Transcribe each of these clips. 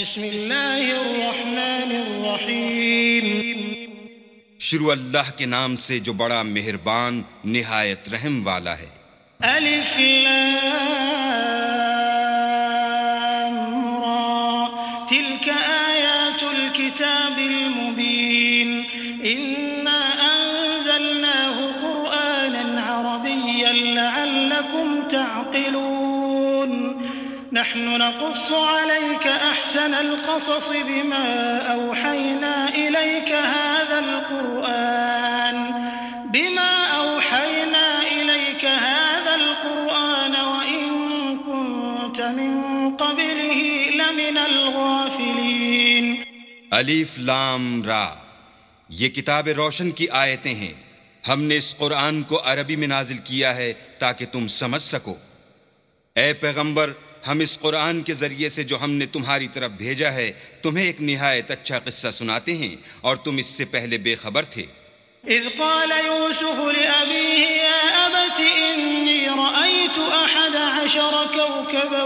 بسم اللہ الرحمن الرحیم شروع اللہ کے نام سے جو بڑا مہربان نہایت رحم والا ہے۔ الف لام را تلك آیات الكتاب المبین انا انزلناه قرآنا عربیا لعلکم تعقلون نحن نقص عليك أحسن القصص بما أوحينا إليك هذا القرآن وإن كنت من قبله لمن الغافلين۔ الف لام را، یہ کتاب روشن کی آیتیں ہیں۔ ہم نے اس قرآن کو عربی میں نازل کیا ہے تاکہ تم سمجھ سکو۔ اے پیغمبر، ہم اس قرآن کے ذریعے سے جو ہم نے تمہاری طرف بھیجا ہے تمہیں ایک نہایت اچھا قصہ سناتے ہیں، اور تم اس سے پہلے بے خبر تھے۔ اذ قال يوسف لأبيه يا أبت إني رأيت 11 كوكبا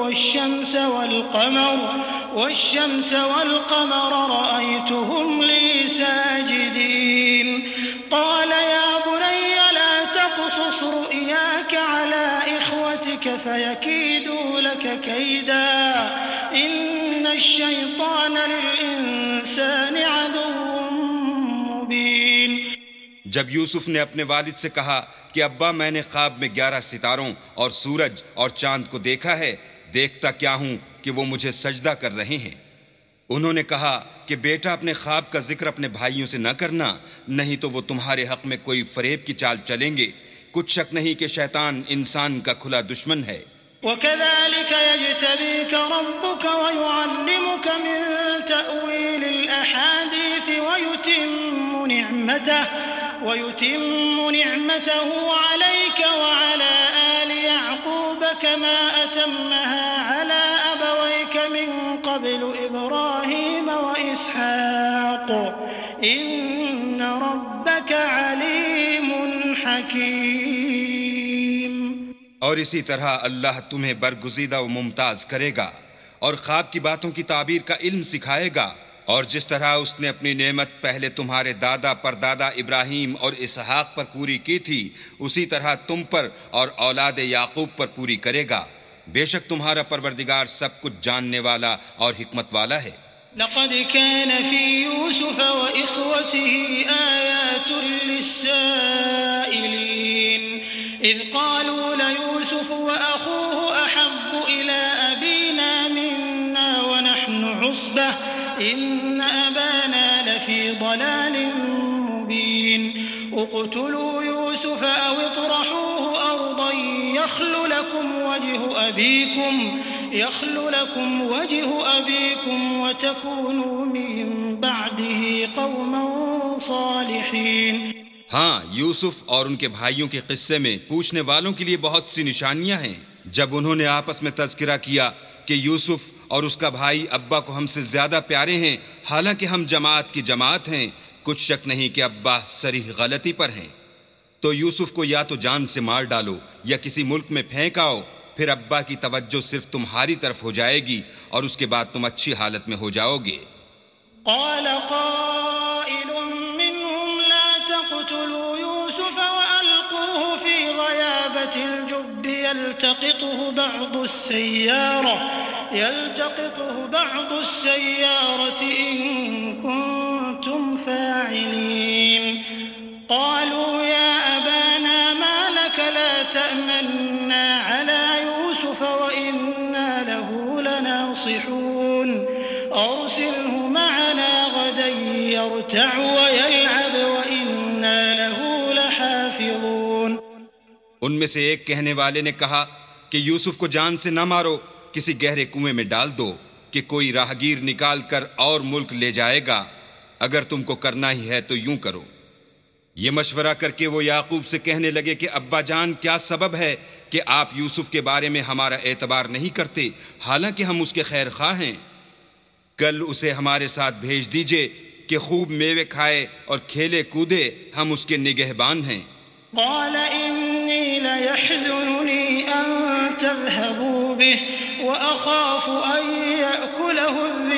والشمس والقمر رأيتهم لي ساجدين قال يا بني لا تقصص رؤياك على إخوتك فيكيدوا لك كيدا إن الشيطان للإنسان عدو مبين۔ جب یوسف نے اپنے والد سے کہا کہ ابا میں نے خواب میں 11 ستاروں اور سورج اور چاند کو دیکھا ہے، دیکھتا کیا ہوں کہ وہ مجھے سجدہ کر رہے ہیں۔ انہوں نے کہا کہ بیٹا اپنے خواب کا ذکر اپنے بھائیوں سے نہ کرنا، نہیں تو وہ تمہارے حق میں کوئی فریب کی چال چلیں گے۔ کچھ شک نہیں کہ شیطان انسان کا کھلا دشمن ہے۔ وَكَذَلِكَ يَجْتَبِيكَ رَبُّكَ وَيُعَلِّمُكَ مِن تَأْوِيلِ الْأَحَادِيثِ وَيُتِمُّ نِعْمَتَهُ عَلَيْكَ وَعَلَى آلِ يَعْقُوبَ كَمَا أَتَمَّهَا عَلَى أَبَوَيْكَ مِن قَبْلُ إِبْرَاهِيمَ وَإِسْحَاقَ إِنَّ رَبَّكَ عَلِيمٌ حَكِيمٌ۔ اور اسی طرح اللہ تمہیں برگزیدہ و ممتاز کرے گا اور خواب کی باتوں کی تعبیر کا علم سکھائے گا، اور جس طرح اس نے اپنی نعمت پہلے تمہارے دادا پردادا ابراہیم اور اسحاق پر پوری کی تھی، اسی طرح تم پر اور اولاد یعقوب پر پوری کرے گا۔ بے شک تمہارا پروردگار سب کچھ جاننے والا اور حکمت والا ہے۔ لقد كان في يوسف وإخوته آيات للسائلين إذ قالوا ليوسف وأخوه أحب إلى أبينا منا ونحن عصبة إن أبانا لفي ضلال مبين اقتلوا يوسف أو اطرحوه أرضا يخل لكم وجه أبيكم وتكونوا من بعده قوما صالحين۔ ہاں، یوسف اور ان کے بھائیوں کے قصے میں پوچھنے والوں کے لیے بہت سی نشانیاں ہیں۔ جب انہوں نے آپس میں تذکرہ کیا کہ یوسف اور اس کا بھائی ابا کو ہم سے زیادہ پیارے ہیں، حالانکہ ہم جماعت کی جماعت ہیں، کچھ شک نہیں کہ ابا صریح غلطی پر ہیں، تو یوسف کو یا تو جان سے مار ڈالو یا کسی ملک میں پھینک آؤ، پھر ابا کی توجہ صرف تمہاری طرف ہو جائے گی اور اس کے بعد تم اچھی حالت میں ہو جاؤ گے۔ قال قائل منهم لا تقتلوا يوسف وألقوه في غيابة الجب يلتقطه بعض السيارة إن كنتم فاعلين قالوا يا أبانا ما لك لا تأمنا على يوسف وإنا له لناصحون أرسله معنا غدا يرتع ويلعب وإنا له لحافظون۔ ان میں سے ایک کہنے والے نے کہا کہ یوسف کو جان سے نہ مارو، کسی گہرے کنویں میں ڈال دو کہ کوئی راہگیر نکال کر اور ملک لے جائے گا، اگر تم کو کرنا ہی ہے تو یوں کرو۔ یہ مشورہ کر کے وہ یعقوب سے کہنے لگے کہ ابا جان، کیا سبب ہے کہ آپ یوسف کے بارے میں ہمارا اعتبار نہیں کرتے، حالانکہ ہم اس کے خیر خواہ ہیں؟ کل اسے ہمارے ساتھ بھیج دیجئے کہ خوب میوے کھائے اور کھیلے کودے، ہم اس کے نگہبان ہیں۔ قال إني ليحزنني أن تذهبوا به وأخاف أن يأكله الذئب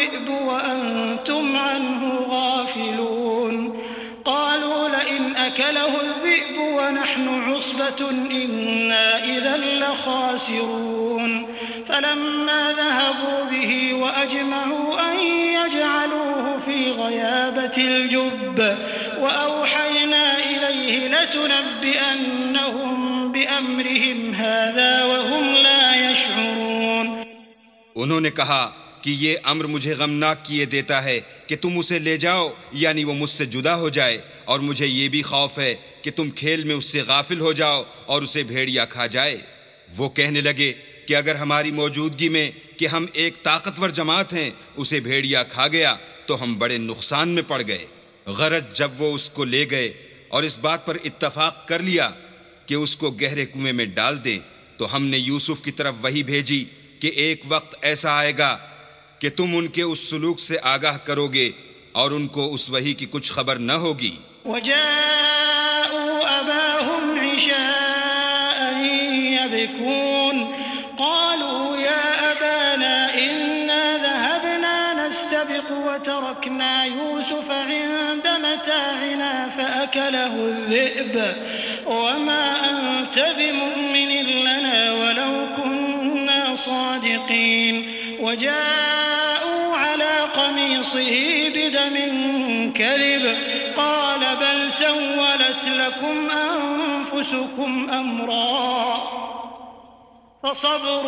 فأكله الذئب ونحن عصبة إنا إذا لخاسرون فلما ذهبوا به وأجمعوا أن يجعلوه في غيابة الجب وأوحينا إليه لتنبئنهم بأمرهم هذا وهم لا يشعرون. انہوں نے کہا کہ یہ امر مجھے غمناک کیے دیتا ہے کہ تم اسے لے جاؤ یعنی وہ مجھ سے جدا ہو جائے، اور مجھے یہ بھی خوف ہے کہ تم کھیل میں اس سے غافل ہو جاؤ اور اسے بھیڑیا کھا جائے. وہ کہنے لگے کہ اگر ہماری موجودگی میں کہ ہم ایک طاقتور جماعت ہیں اسے بھیڑیا کھا گیا تو ہم بڑے نقصان میں پڑ گئے. غرض جب وہ اس کو لے گئے اور اس بات پر اتفاق کر لیا کہ اس کو گہرے کنویں میں ڈال دیں تو ہم نے یوسف کی طرف وحی بھیجی کہ ایک وقت ایسا آئے گا کہ تم ان کے اس سلوک سے آگاہ کرو گے اور ان کو اس وحی کی کچھ خبر نہ ہوگی. وجاءوا أباهم عشاء يبكون قالوا يا أبانا إنا ذهبنا نستبق وتركنا يوسف عند متاعنا فأكله الذئب وما أنت بمؤمن لنا ولو كنا صادقين. وجاءوا على قميصه بدم كذب قال بل سولت لكم أنفسكم أمرا فصبر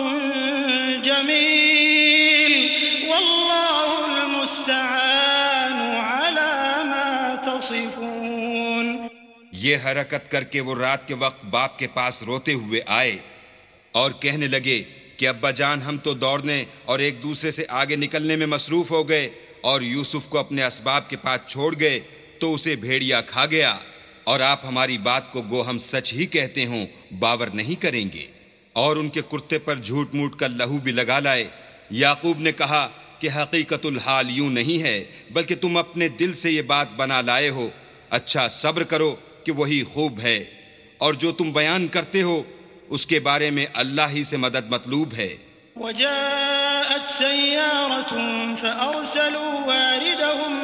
جميل والله المستعان على ما تصفون. یہ حرکت کر کے وہ رات کے وقت باپ کے پاس روتے ہوئے آئے اور کہنے لگے کہ ابا جان ہم تو دوڑنے اور ایک دوسرے سے آگے نکلنے میں مصروف ہو گئے اور یوسف کو اپنے اسباب کے پاس چھوڑ گئے تو اسے بھیڑیا کھا گیا، اور آپ ہماری بات کو گو ہم سچ ہی کہتے ہوں باور نہیں کریں گے. اور ان کے کرتے پر جھوٹ موٹ کا لہو بھی لگا لائے. یعقوب نے کہا کہ حقیقت الحال یوں نہیں ہے بلکہ تم اپنے دل سے یہ بات بنا لائے ہو. اچھا صبر کرو کہ وہی خوب ہے، اور جو تم بیان کرتے ہو اس کے بارے میں اللہ ہی سے مدد مطلوب ہے. وجاءت سيارة فأرسلوا واردهم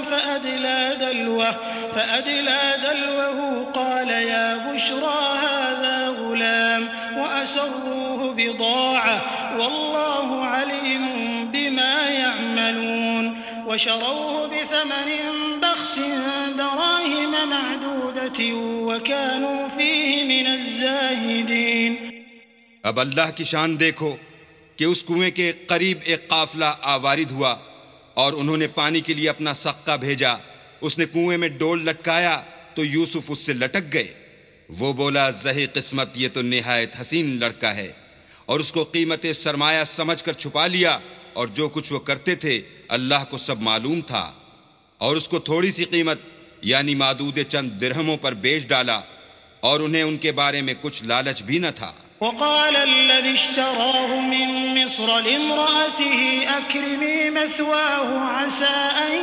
فأدلى دلوه قال يا بشرى هذا غلام وأسروه بضاعة والله عليم بما يعملون وشروه بثمن بخس دراهم معدودة وكانوا فيه من الزاهدين. اب اللہ کی شان دیکھو کہ اس کنویں کے قریب ایک قافلہ آوارد ہوا اور انہوں نے پانی کے لیے اپنا سقہ بھیجا. اس نے کنویں میں ڈول لٹکایا تو یوسف اس سے لٹک گئے. وہ بولا زہی قسمت یہ تو نہایت حسین لڑکا ہے، اور اس کو قیمت سرمایہ سمجھ کر چھپا لیا، اور جو کچھ وہ کرتے تھے اللہ کو سب معلوم تھا، اور اس کو تھوڑی سی قیمت یعنی معدود چند درہموں پر بیچ ڈالا، اور انہیں ان کے بارے میں کچھ لالچ بھی نہ تھا. وقال الذي اشتراه من مصر لامرأته أكرمي مثواه عسى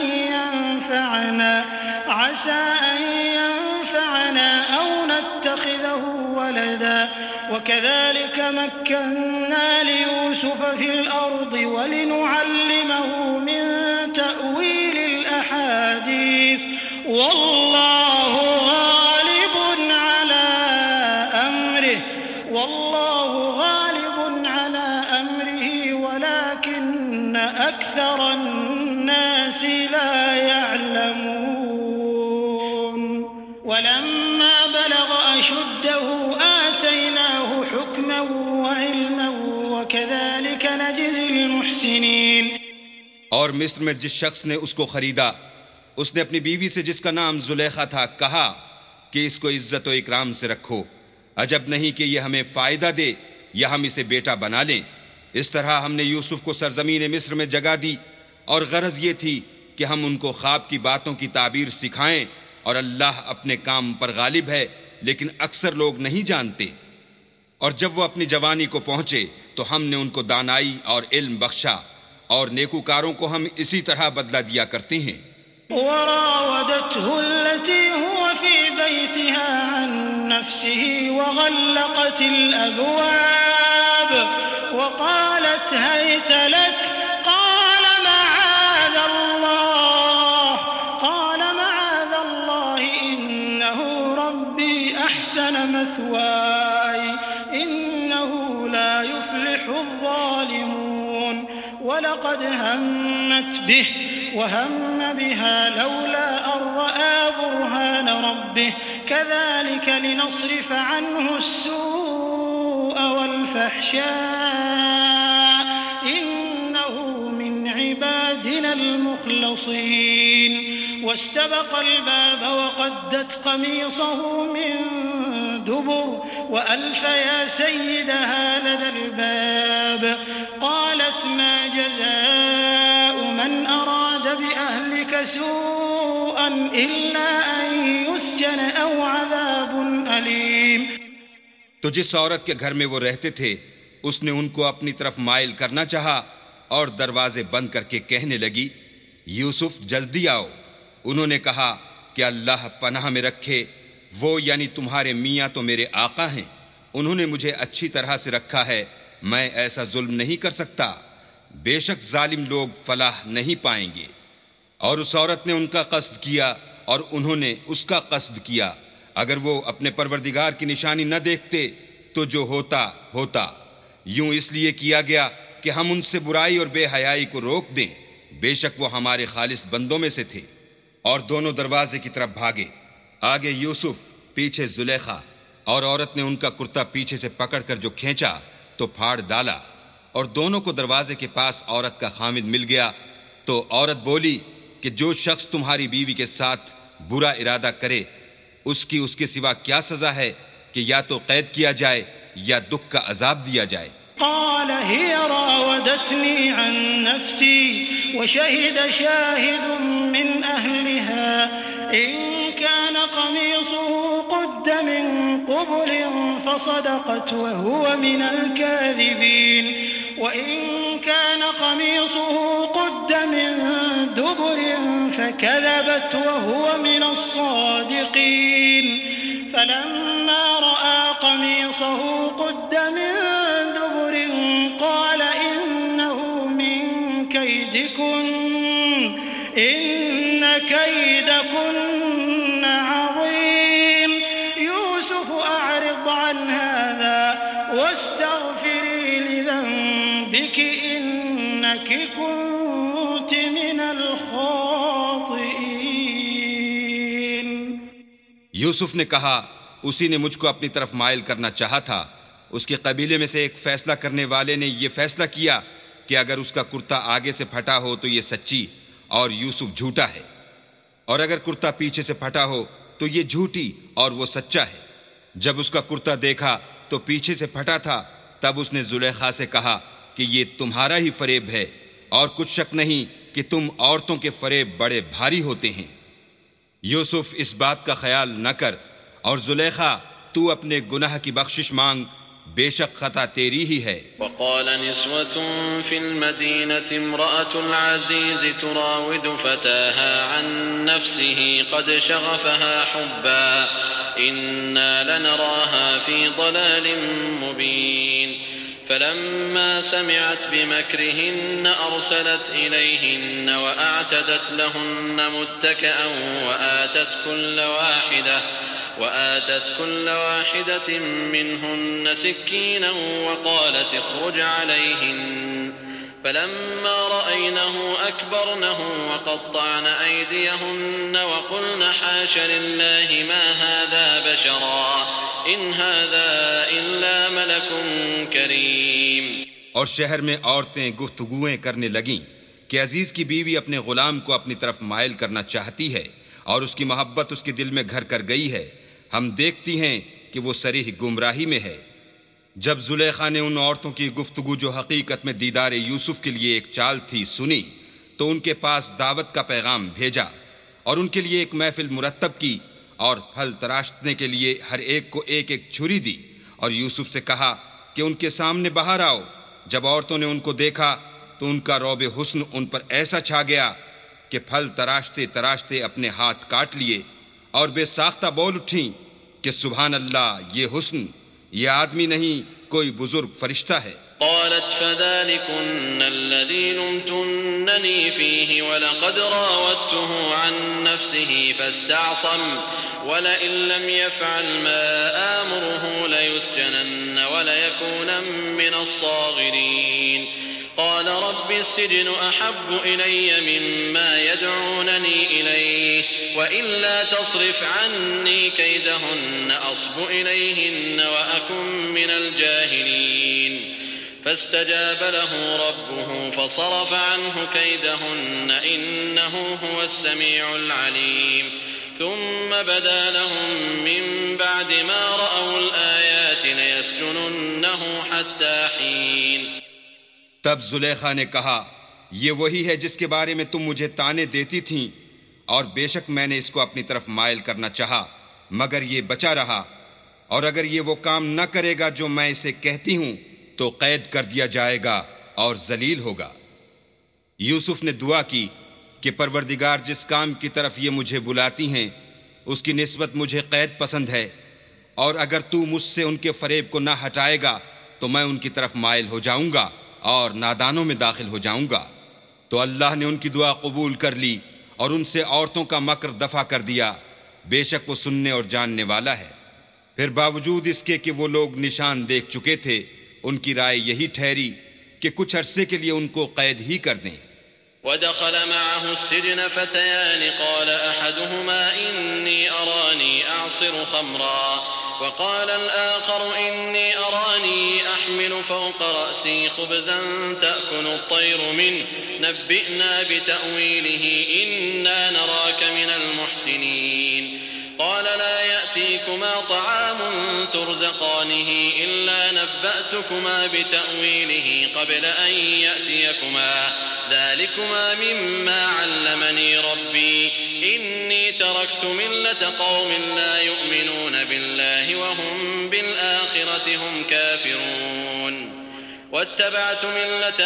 أن ينفعنا أو نتخذه ولدا وكذلك مكنا ليوسف في الأرض ولنعلمه من تأويل الأحاديث والله غالب على أمره ولكن أكثر الناس لا يعلمون. ولما بلغ أشده آتيناه حكما وعلما وكذلك نجزي المحسنين. اور مصر میں جس شخص نے اس کو خریدا اس نے اپنی بیوی سے جس کا نام زلیخا تھا کہا کہ اس کو عزت و اکرام سے رکھو، عجب نہیں کہ یہ ہمیں فائدہ دے یا ہم اسے بیٹا بنا لیں. اس طرح ہم نے یوسف کو سرزمین مصر میں جگہ دی، اور غرض یہ تھی کہ ہم ان کو خواب کی باتوں کی تعبیر سکھائیں، اور اللہ اپنے کام پر غالب ہے لیکن اکثر لوگ نہیں جانتے. اور جب وہ اپنی جوانی کو پہنچے تو ہم نے ان کو دانائی اور علم بخشا، اور نیکوکاروں کو ہم اسی طرح بدلہ دیا کرتے ہیں. وراودته التي هو في بيتها عن نفسه وغلقت الأبواب وقالت هيت لك قال معاذ الله إنه ربي مثواي إنه لا يفلح الظالمون ولقد همت به وهم بها لولا أن رأى برهان ربه كذلك لنصرف عنه السوء والفحشاء إنه من عبادنا المخلصين واستبق الباب وقدت قميصه من دبر وألف يا سيدها لدى الباب قالت ما جزاء من أراد بأهلك سوءا إلا أن يسجن أو عذاب أليم. تو جس عورت کے گھر میں وہ رہتے تھے اس نے ان کو اپنی طرف مائل کرنا چاہا اور دروازے بند کر کے کہنے لگی یوسف جلدی آؤ. انہوں نے کہا کہ اللہ پناہ میں رکھے، وہ یعنی تمہارے میاں تو میرے آقا ہیں، انہوں نے مجھے اچھی طرح سے رکھا ہے، میں ایسا ظلم نہیں کر سکتا، بے شک ظالم لوگ فلاح نہیں پائیں گے. اور اس عورت نے ان کا قصد کیا اور انہوں نے اس کا قصد کیا. اگر وہ اپنے پروردگار کی نشانی نہ دیکھتے تو جو ہوتا ہوتا. یوں اس لیے کیا گیا کہ ہم ان سے برائی اور بے حیائی کو روک دیں، بے شک وہ ہمارے خالص بندوں میں سے تھے. اور دونوں دروازے کی طرف بھاگے، آگے یوسف پیچھے زلیخا، اور عورت نے ان کا کرتا پیچھے سے پکڑ کر جو کھینچا تو پھاڑ ڈالا، اور دونوں کو دروازے کے پاس عورت کا خامد مل گیا. تو عورت بولی کہ جو شخص تمہاری بیوی کے ساتھ برا ارادہ کرے اس کے سوا کیا سزا ہے کہ یا تو قید کیا جائے یا دکھ کا عذاب دیا جائے. قال هي راودتني عن نفسي وشهد شاهد من أهلها إن كان قميصه قد من قبل فصدقت وهو من الكاذبين وإن كان قميصه قد من دبر فكذبت وهو من الصادقين فلما رأى قميصه قد من دبر قال إنه من كيدكن إن كيدكن عظيم يوسف أعرض عن هذا واستغفري لذنبك إنك كنت من الخاطئين. یوسف نے کہا اسی نے مجھ کو اپنی طرف مائل کرنا چاہا تھا. اس کے قبیلے میں سے ایک فیصلہ کرنے والے نے یہ فیصلہ کیا کہ اگر اس کا کرتا آگے سے پھٹا ہو تو یہ سچی اور یوسف جھوٹا ہے، اور اگر کرتا پیچھے سے پھٹا ہو تو یہ جھوٹی اور وہ سچا ہے. جب اس کا کرتا دیکھا تو پیچھے سے پھٹا تھا، تب اس نے زلیخا سے کہا کہ یہ تمہارا ہی فریب ہے، اور کچھ شک نہیں کہ تم عورتوں کے فریب بڑے بھاری ہوتے ہیں. یوسف اس بات کا خیال نہ کر، اور زلیخا تو اپنے گناہ کی بخشش مانگ، بے شک خطا تیری ہی ہے. وقال نسوة في المدينة امرأة العزيز تراود فتاها عن نفسه قد شغفها حبا إنا لنراها في ضلال مبين فلما سمعت بمكرهن أرسلت إليهن وأعتدت لهن متكئا وآتت كل واحدة منهن سكينا وقالت اخرج عليهن فلما رأينه أكبرنه وقطعن أيديهن وقلن حاش لله ما هذا بشرا إن هذا إلا ملك كريم. اور شہر میں عورتیں گفتگویں کرنے لگیں کہ عزیز کی بیوی اپنے غلام کو اپنی طرف مائل کرنا چاہتی ہے اور اس کی محبت اس کے دل میں گھر کر گئی ہے. ہم دیکھتی ہیں کہ وہ صریح گمراہی میں ہے. جب زلیخا نے ان عورتوں کی گفتگو جو حقیقت میں دیدار یوسف کے لیے ایک چال تھی سنی تو ان کے پاس دعوت کا پیغام بھیجا اور ان کے لیے ایک محفل مرتب کی اور پھل تراشنے کے لیے ہر ایک کو ایک ایک چھری دی اور یوسف سے کہا کہ ان کے سامنے باہر آؤ. جب عورتوں نے ان کو دیکھا تو ان کا رعب حسن ان پر ایسا چھا گیا کہ پھل تراشتے تراشتے اپنے ہاتھ کاٹ لیے اور بے ساختہ بول اٹھیں کہ سبحان اللہ، یہ حسن، یہ آدمی نہیں کوئی بزرگ فرشتہ ہے. قالت فذلكن الذي لمتنني لتفتنني فيه ولقد راودته عن نفسه فاستعصم ولئن لم يفعل ما آمره ليسجنن وليكونا من الصاغرين قال رب السجن أحب إلي مما يدعونني إليه وإلا تصرف عني كيدهن أصب إليهن وأكن من الجاهلين فاستجاب له ربه فصرف عنه كيدهن إنه هو السميع العليم ثم بدا لهم من بعد ما رأوا الآيات ليسجننه حتى حين. تب زلیخا نے کہا یہ وہی ہے جس کے بارے میں تم مجھے طعنے دیتی تھیں، اور بے شک میں نے اس کو اپنی طرف مائل کرنا چاہا مگر یہ بچا رہا، اور اگر یہ وہ کام نہ کرے گا جو میں اسے کہتی ہوں تو قید کر دیا جائے گا اور ذلیل ہوگا۔ یوسف نے دعا کی کہ پروردگار جس کام کی طرف یہ مجھے بلاتی ہیں اس کی نسبت مجھے قید پسند ہے، اور اگر تو مجھ سے ان کے فریب کو نہ ہٹائے گا تو میں ان کی طرف مائل ہو جاؤں گا اور نادانوں میں داخل ہو جاؤں گا۔ تو اللہ نے ان کی دعا قبول کر لی اور ان سے عورتوں کا مکر دفع کر دیا، بے شک وہ سننے اور جاننے والا ہے۔ پھر باوجود اس کے کہ وہ لوگ نشان دیکھ چکے تھے، ان کی رائے یہی ٹھہری کہ کچھ عرصے کے لیے ان کو قید ہی کر دیں۔ ودخل معه السجن فتيان قال أحدهما إني أراني أعصر خمرا وقال الآخر إني أراني أحمل فوق رأسي خبزا تأكل الطير منه نبئنا بتأويله إنا نراك من المحسنين قال لا يأتيكما طعام ترزقانه إلا نبأتكما بتأويله قبل أن يأتيكما ذلكما مما علمني ربي إني تركت ملة قوم لا يؤمنون بالله وهم بالآخرة هم كافرون واتبعت ملة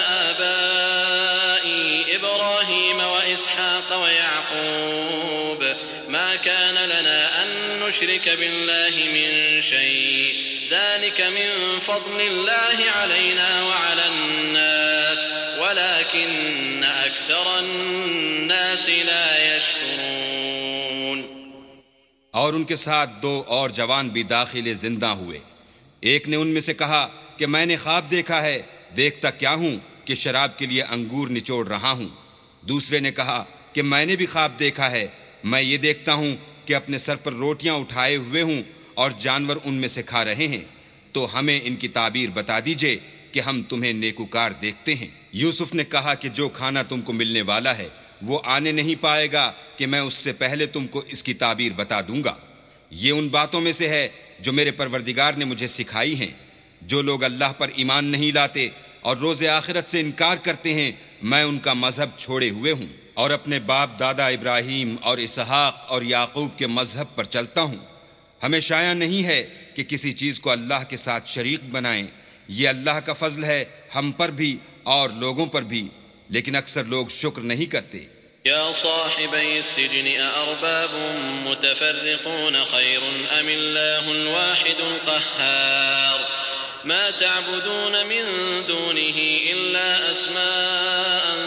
آبائي إبراهيم وإسحاق ويعقوب ما كان لنا أن نشرك بالله من شيء ذلك من فضل الله علينا وعلى الناس ولكن أكثر الناس لا يشكرون۔ اور ان کے ساتھ دو اور جوان بھی داخل زندہ ہوئے۔ ایک نے ان میں سے کہا کہ میں نے خواب دیکھا ہے، دیکھتا کیا ہوں کہ شراب کے لیے انگور نچوڑ رہا ہوں۔ دوسرے نے کہا کہ میں نے بھی خواب دیکھا ہے، میں یہ دیکھتا ہوں کہ اپنے سر پر روٹیاں اٹھائے ہوئے ہوں اور جانور ان میں سے کھا رہے ہیں، تو ہمیں ان کی تعبیر بتا دیجئے کہ ہم تمہیں نیکوکار دیکھتے ہیں۔ یوسف نے کہا کہ جو کھانا تم کو ملنے والا ہے وہ آنے نہیں پائے گا کہ میں اس سے پہلے تم کو اس کی تعبیر بتا دوں گا۔ یہ ان باتوں میں سے ہے جو میرے پروردگار نے مجھے سکھائی ہیں۔ جو لوگ اللہ پر ایمان نہیں لاتے اور روز آخرت سے انکار کرتے ہیں، میں ان کا مذہب چھوڑے ہوئے ہوں اور اپنے باپ دادا ابراہیم اور اسحاق اور یعقوب کے مذہب پر چلتا ہوں۔ ہمیں شایع نہیں ہے کہ کسی چیز کو اللہ کے ساتھ شریک بنائیں، یہ اللہ کا فضل ہے ہم پر بھی اور لوگوں پر بھی، لیکن اکثر لوگ شکر نہیں کرتے۔ يا صاحبي السجن أأرباب متفرقون خير أم الله الواحد القهار ما تعبدون من دونه إلا أسماء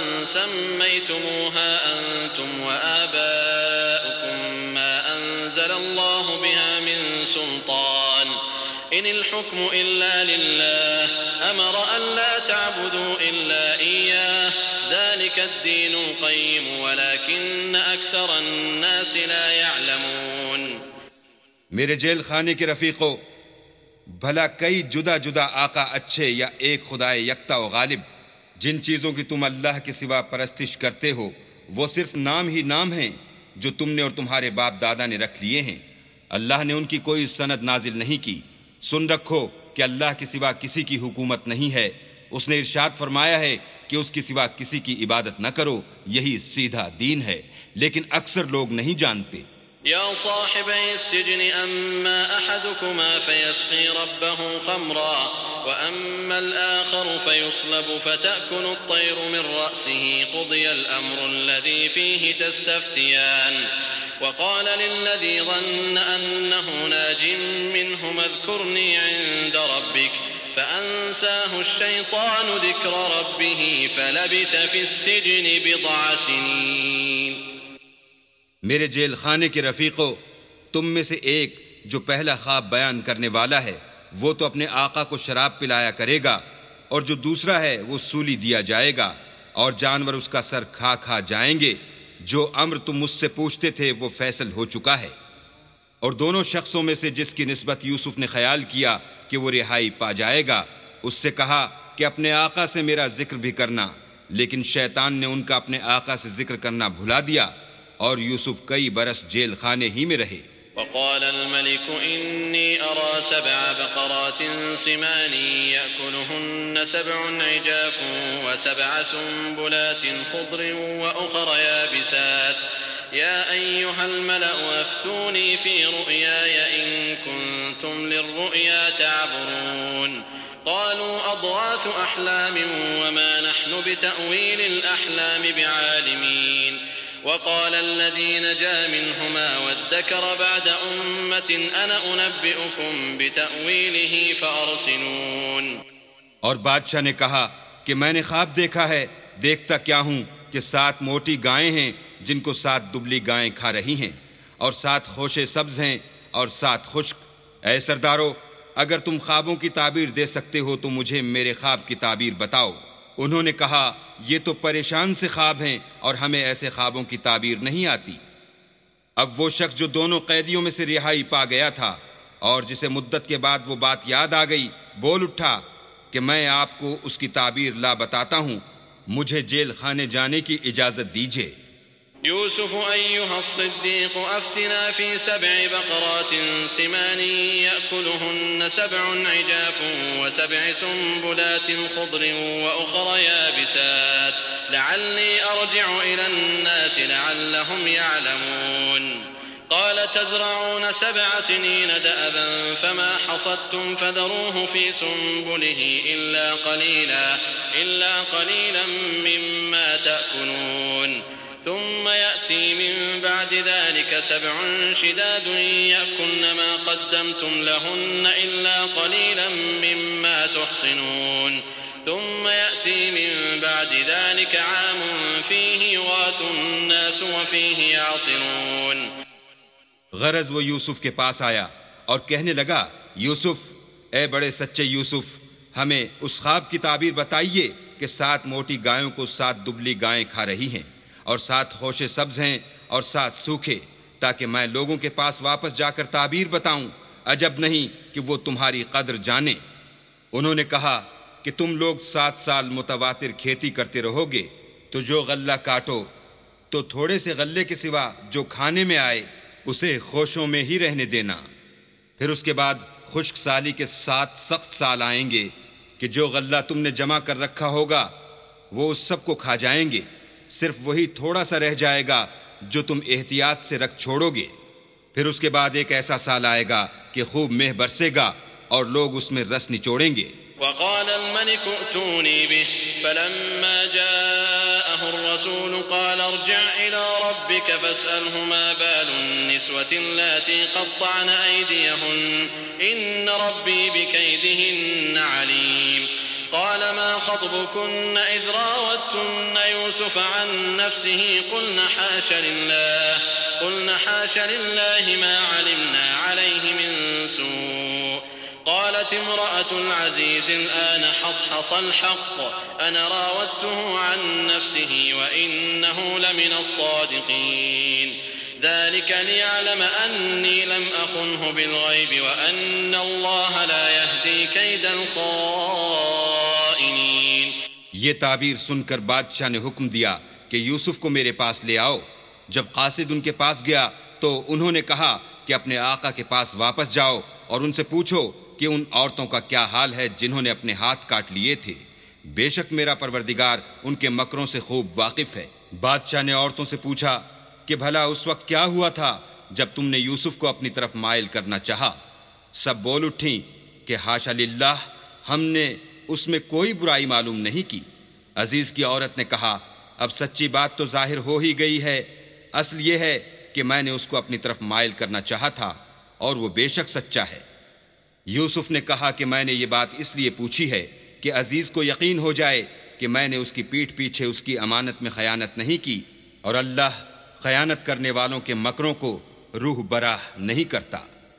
سميتموها أنتم وآباؤكم ما أنزل الله بها من سلطان إن الحكم إلا لله أمر أن لا تعبدوا إلا إياه ذلك الدين القيم ولكن أكثر الناس لا يعلمون۔ میرے جیل خانے کے رفیقو، بھلا کئی جدا جدا آقا اچھے یا ایک خدا یکتا و غالب؟ جن چیزوں کی تم اللہ کے سوا پرستش کرتے ہو وہ صرف نام ہی نام ہیں جو تم نے اور تمہارے باپ دادا نے رکھ لیے ہیں۔ اللہ نے ان کی کوئی سند نازل نہیں کی۔ سن رکھو کہ اللہ کے سوا کسی کی حکومت نہیں ہے۔ اس نے ارشاد فرمایا ہے کہ اس کے سوا کسی کی عبادت نہ کرو، یہی سیدھا دین ہے، لیکن اکثر لوگ نہیں جانتے۔ يا صاحبي السجن أما أحدكما فيسقي ربه خمرا وأما الآخر فيصلب فتأكل الطير من رأسه قضي الأمر الذي فيه تستفتيان وقال للذي ظن أنه ناج منهما اذكرني عند ربك فأنزل فأنساه الشيطان ذكر ربه فلبث في السجن بضع سنين. میرے جیل خانے کے رفیقو، تم میں سے ایک جو پہلا خواب بیان کرنے والا ہے وہ تو اپنے آقا کو شراب پلایا کرے گا، اور جو دوسرا ہے وہ سولی دیا جائے گا، اور جانور اس کا سر کھا کھا جائیں گے۔ جو امر تم مجھ سے پوچھتے تھے وہ فیصل ہو چکا ہے۔ اور دونوں شخصوں میں سے جس کی نسبت یوسف نے خیال کیا کہ وہ رہائی پا جائے گا، اس سے کہا کہ اپنے آقا سے میرا ذکر بھی کرنا، لیکن شیطان نے ان کا اپنے آقا سے ذکر کرنا بھلا دیا، اور یوسف کئی برس جیل خانے ہی میں رہے۔ وقال الملك إني أرى 7 بقرات سمان يأكلهن 7 عجاف و7 سنبلات خضر وأخر يابسات يا أيها الملأ أفتوني في رؤياي إن كنتم للرؤيا تعبرون. قالوا أضغاث أحلام وما نحن بتأويل الأحلام بعالمين. وقال الذي نجا منهما وادكر بعد أمة أنا أنبئكم بتأويله فأرسلون. اور بادشاہ نے کہا کہ میں نے خواب دیکھا ہے، دیکھتا کیا ہوں کہ 7 موٹی گائیں ہیں جن کو 7 دبلی گائیں کھا رہی ہیں، اور 7 خوشے سبز ہیں اور 7 خشک۔ اے سردارو، اگر تم خوابوں کی تعبیر دے سکتے ہو تو مجھے میرے خواب کی تعبیر بتاؤ۔ انہوں نے کہا یہ تو پریشان سے خواب ہیں اور ہمیں ایسے خوابوں کی تعبیر نہیں آتی۔ اب وہ شخص جو دونوں قیدیوں میں سے رہائی پا گیا تھا اور جسے مدت کے بعد وہ بات یاد آ گئی، بول اٹھا کہ میں آپ کو اس کی تعبیر لا بتاتا ہوں، مجھے جیل خانے جانے کی اجازت دیجیے۔ يوسف أيها الصديق أفتنا في 7 بقرات سمان يأكلهن 7 عجاف و7 سنبلات خضر وأخر يابسات لعلي أرجع إلى الناس لعلهم يعلمون. قال تزرعون 7 سنين دأبا فما حصدتم فذروه في سنبله إلا قليلا مما تأكلون. ثم يأتي من بعد ذلك 7 شداد يأكلن ما قدمتم لهن إلا قليلا مما تحصنون. ثم يأتي من بعد ذلك عام فيه يغاث الناس وفيه يعصرون. غرض وہ یوسف کے پاس آیا اور کہنے لگا، یوسف، اے بڑے سچے یوسف، ہمیں اس خواب کی تعبیر بتائیے کہ 7 موٹی گایوں کو 7 دبلی گائیں کھا رہی ہیں، اور 7 خوشے سبز ہیں اور 7 سوکھے، تاکہ میں لوگوں کے پاس واپس جا کر تعبیر بتاؤں، عجب نہیں کہ وہ تمہاری قدر جانے۔ انہوں نے کہا کہ تم لوگ 7 سال متواتر کھیتی کرتے رہو گے، تو جو غلہ کاٹو تو تھوڑے سے غلے کے سوا جو کھانے میں آئے اسے خوشوں میں ہی رہنے دینا۔ پھر اس کے بعد خشک سالی کے 7 سخت سال آئیں گے کہ جو غلہ تم نے جمع کر رکھا ہوگا وہ اس سب کو کھا جائیں گے، صرف وہی تھوڑا سا رہ جائے گا جو تم احتیاط سے رکھ چھوڑو گے۔ پھر اس کے بعد ایک ایسا سال آئے گا کہ خوب مہ برسے گا اور لوگ اس میں رس نچوڑیں گے۔ وقال الملك ائتوني به فلما جاءه الرسول قال ارجع إلى ربك فاسأله ما بال النسوة اللاتي قطعن أيديهن إن ربي بكيدهن عليم. قال ما خطبكن إذ راوتن يوسف عن نفسه قلن حاش لله ما علمنا عليه من سوء. قالت امرأة العزيز الآن حصحص الحق أنا راودته عن نفسه وإنه لمن الصادقين. ذلك ليعلم أني لم أخنه بالغيب وأن الله لا يهدي كيد الخائنين. یہ تعبیر سن کر بادشاہ نے حکم دیا کہ یوسف کو میرے پاس لے آؤ۔ جب قاصد ان کے پاس گیا تو انہوں نے کہا کہ اپنے آقا کے پاس واپس جاؤ اور ان سے پوچھو کہ ان عورتوں کا کیا حال ہے جنہوں نے اپنے ہاتھ کاٹ لیے تھے، بے شک میرا پروردگار ان کے مکروں سے خوب واقف ہے۔ بادشاہ نے عورتوں سے پوچھا کہ بھلا اس وقت کیا ہوا تھا جب تم نے یوسف کو اپنی طرف مائل کرنا چاہا؟ سب بول اٹھیں کہ حاشا للہ، ہم نے اس میں کوئی برائی معلوم نہیں کی۔ عزیز کی عورت نے کہا، اب سچی بات تو ظاہر ہو ہی گئی ہے، اصل یہ ہے کہ میں نے اس کو اپنی طرف مائل کرنا چاہا تھا اور وہ بے شک سچا ہے۔ یوسف نے کہا کہ میں نے یہ بات اس لیے پوچھی ہے کہ عزیز کو یقین ہو جائے کہ میں نے اس کی پیٹھ پیچھے اس کی امانت میں خیانت نہیں کی، اور اللہ خیانت کرنے والوں کے مکروں کو روح براہ نہیں کرتا۔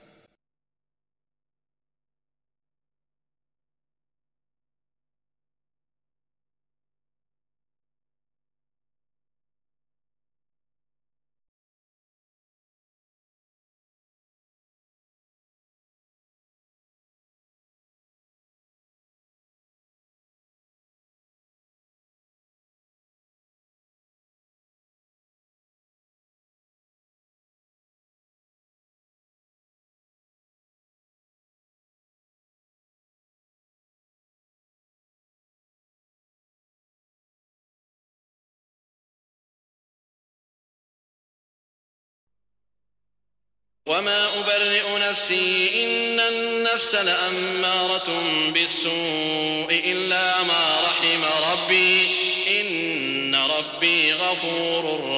وما أبرئ نفسي إن النفس لأمارة بالسوء إلا ما رحم ربي إن ربي غفور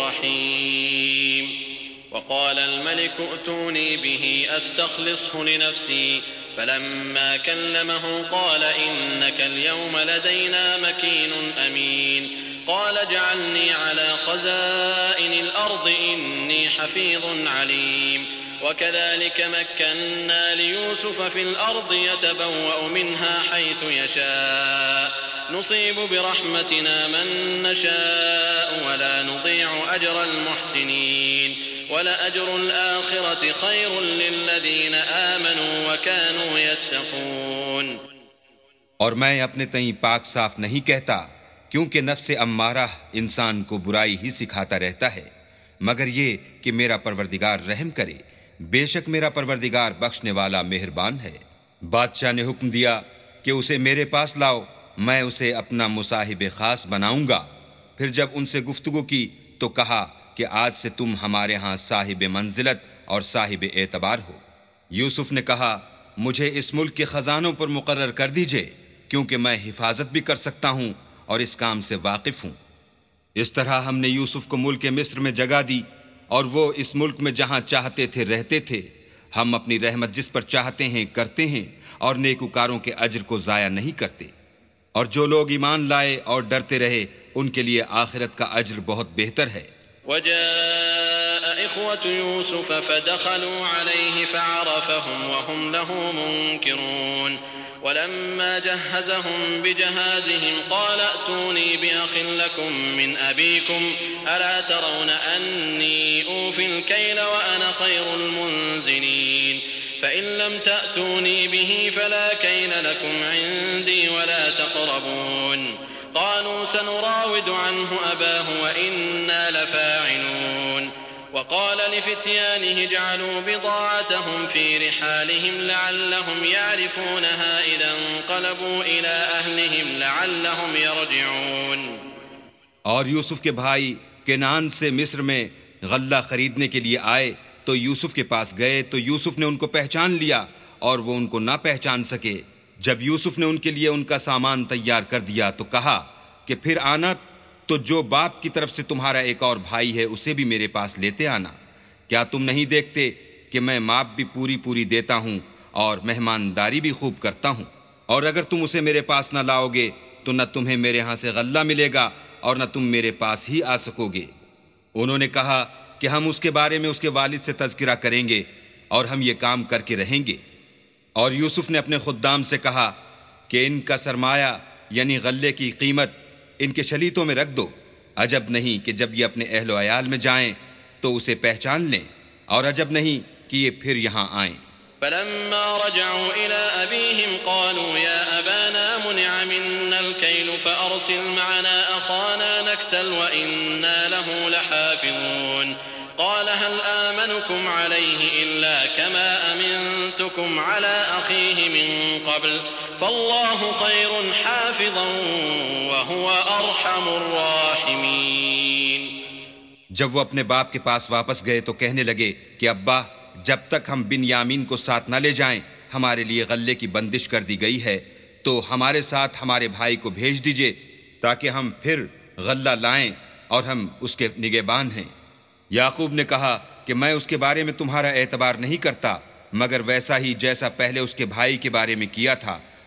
رحيم وقال الملك ائتوني به أستخلصه لنفسي فلما كلمه قال إنك اليوم لدينا مكين أمين قال اجعلني على خزائن الأرض إني حفيظ عليم وكذلك مكنا ليوسف في الأرض يتبوأ منها حيث يشاء نصيب برحمتنا من نشاء ولا نضيع أجر المحسنين ولأجر الآخرة خير للذين آمنوا وكانوا يتقون۔ اور میں اپنے تئیں پاک صاف نہیں کہتا، کیونکہ نفس امارہ انسان کو برائی ہی سکھاتا رہتا ہے، مگر یہ کہ میرا پروردگار رحم کرے، بے شک میرا پروردگار بخشنے والا مہربان ہے۔ بادشاہ نے حکم دیا کہ اسے میرے پاس لاؤ، میں اسے اپنا مصاحب خاص بناؤں گا۔ پھر جب ان سے گفتگو کی تو کہا کہ آج سے تم ہمارے ہاں صاحب منزلت اور صاحب اعتبار ہو۔ یوسف نے کہا مجھے اس ملک کے خزانوں پر مقرر کر دیجئے، کیونکہ میں حفاظت بھی کر سکتا ہوں اور اس کام سے واقف ہوں۔ اس طرح ہم نے یوسف کو ملک مصر میں جگہ دی، اور وہ اس ملک میں جہاں چاہتے تھے رہتے تھے۔ ہم اپنی رحمت جس پر چاہتے ہیں کرتے ہیں، اور نیکوکاروں کے اجر کو ضائع نہیں کرتے۔ اور جو لوگ ایمان لائے اور ڈرتے رہے ان کے لیے آخرت کا اجر بہت بہتر ہے۔ وجاء إخوة يوسف فدخلوا عليه فعرفهم وهم له منكرون ولما جهزهم بجهازهم قال ائتوني بأخ لكم من أبيكم ألا ترون أني أوفي الكيل وأنا خير المنزلين فإن لم تأتوني به فلا كيل لكم عندي ولا تقربون قالوا سنراود عنه أباه وإنا لفاعلون وقال لفتيانه اجعلوا بضاعتهم في رحالهم لعلهم يعرفونها إذا انقلبوا إلى أهلهم لعلهم يرجعون۔ اور یوسف کے بھائی کنعان سے مصر میں غلہ خریدنے کے لیے آئے تو یوسف کے پاس گئے تو یوسف نے ان کو پہچان لیا اور وہ ان کو نہ پہچان سکے۔ جب یوسف نے ان کے لیے ان کا سامان تیار کر دیا تو کہا کہ پھر آنا تو جو باپ کی طرف سے تمہارا ایک اور بھائی ہے اسے بھی میرے پاس لیتے آنا۔ کیا تم نہیں دیکھتے کہ میں ماپ بھی پوری دیتا ہوں اور مہمانداری بھی خوب کرتا ہوں؟ اور اگر تم اسے میرے پاس نہ لاؤ گے تو نہ تمہیں میرے ہاں سے غلہ ملے گا اور نہ تم میرے پاس ہی آ سکو گے۔ انہوں نے کہا کہ ہم اس کے بارے میں اس کے والد سے تذکرہ کریں گے اور ہم یہ کام کر کے رہیں گے۔ اور یوسف نے اپنے خدام سے کہا کہ ان کا سرمایہ یعنی غلے کی قیمت ان کے شلیتوں میں رکھ دو، عجب نہیں کہ جب یہ اپنے اہل و عیال میں جائیں تو اسے پہچان لیں، اور عجب نہیں کہ یہ پھر یہاں آئیں۔ فلما رجعوا إلى أبيهم قالوا يا أبانا منع منا الكيل فأرسل معنا أخانا نكتل وإنا له لحافظون قال هل آمنكم عليه إلا كما أمنتكم على أخيه من قبل فالله خير حافظا وهو أرحم الراحمين۔ جب وہ اپنے باپ کے پاس واپس گئے تو کہنے لگے کہ ابا جب تک ہم بنیامین کو ساتھ نہ لے جائیں ہمارے لیے غلے کی بندش کر دی گئی ہے، تو ہمارے ساتھ ہمارے بھائی کو بھیج دیجئے تاکہ ہم پھر غلہ لائیں اور ہم اس کے نگہبان ہیں۔ یعقوب نے کہا کہ میں اس کے بارے میں تمہارا اعتبار نہیں کرتا مگر ویسا ہی جیسا پہلے اس کے بھائی کے بارے میں کیا تھا،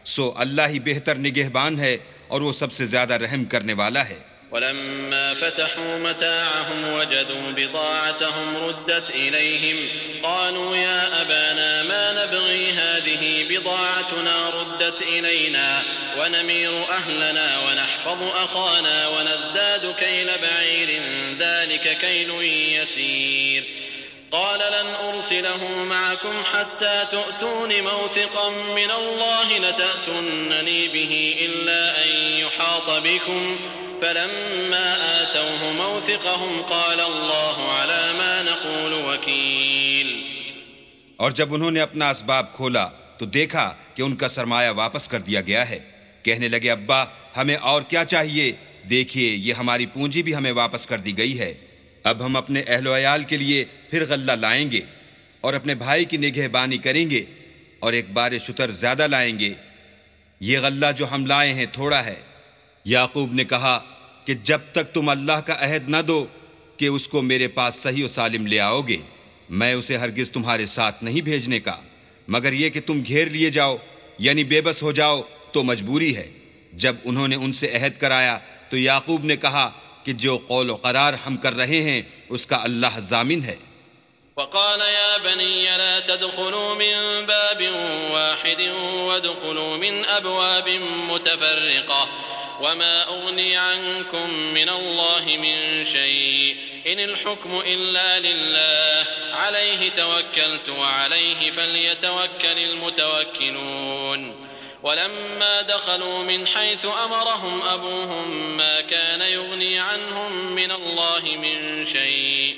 سو اللہ ہی بہتر نگہبان ہے اور وہ سب سے زیادہ رحم کرنے والا ہے۔ ولما فتحوا متاعهم وجدوا بضاعتهم ردت إليهم قالوا يا أبانا ما نبغي هذه بضاعتنا ردت إلينا ونمير أهلنا ونحفظ أخانا ونزداد كيل بعير ذلك كيل يسير قال لن أرسله معكم حتى تؤتون موثقا من الله لتأتونني به إلا أن يحاط بكم فلما آتوه موثقهم قال الله على ما نقول وكيل۔ اور جب انہوں نے اپنا اسباب کھولا تو دیکھا کہ ان کا سرمایہ واپس کر دیا گیا ہے۔ کہنے لگے ابا ہمیں اور کیا چاہیے، دیکھیے یہ ہماری پونجی بھی ہمیں واپس کر دی گئی ہے، اب ہم اپنے اہل و عیال کے لیے پھر غلہ لائیں گے اور اپنے بھائی کی نگہبانی کریں گے اور ایک بار شتر زیادہ لائیں گے، یہ غلہ جو ہم لائے ہیں تھوڑا ہے۔ یعقوب نے کہا کہ جب تک تم اللہ کا عہد نہ دو کہ اس کو میرے پاس صحیح و سالم لے آؤ گے، میں اسے ہرگز تمہارے ساتھ نہیں بھیجنے کا، مگر یہ کہ تم گھیر لیے جاؤ یعنی بے بس ہو جاؤ تو مجبوری ہے۔ جب انہوں نے ان سے عہد کرایا تو یعقوب نے کہا کہ جو قول و قرار ہم کر رہے ہیں اس کا اللہ ضامن ہے۔ وقال يا بني لا تدخلوا من باب واحد وادخلوا من أبواب متفرقة وما أغني عنكم من الله من شيء إن الحكم إلا لله عليه توكلت وعليه فليتوكل المتوكلون ولما دخلوا من حيث أمرهم أبوهم ما كان يغني عنهم من الله من شيء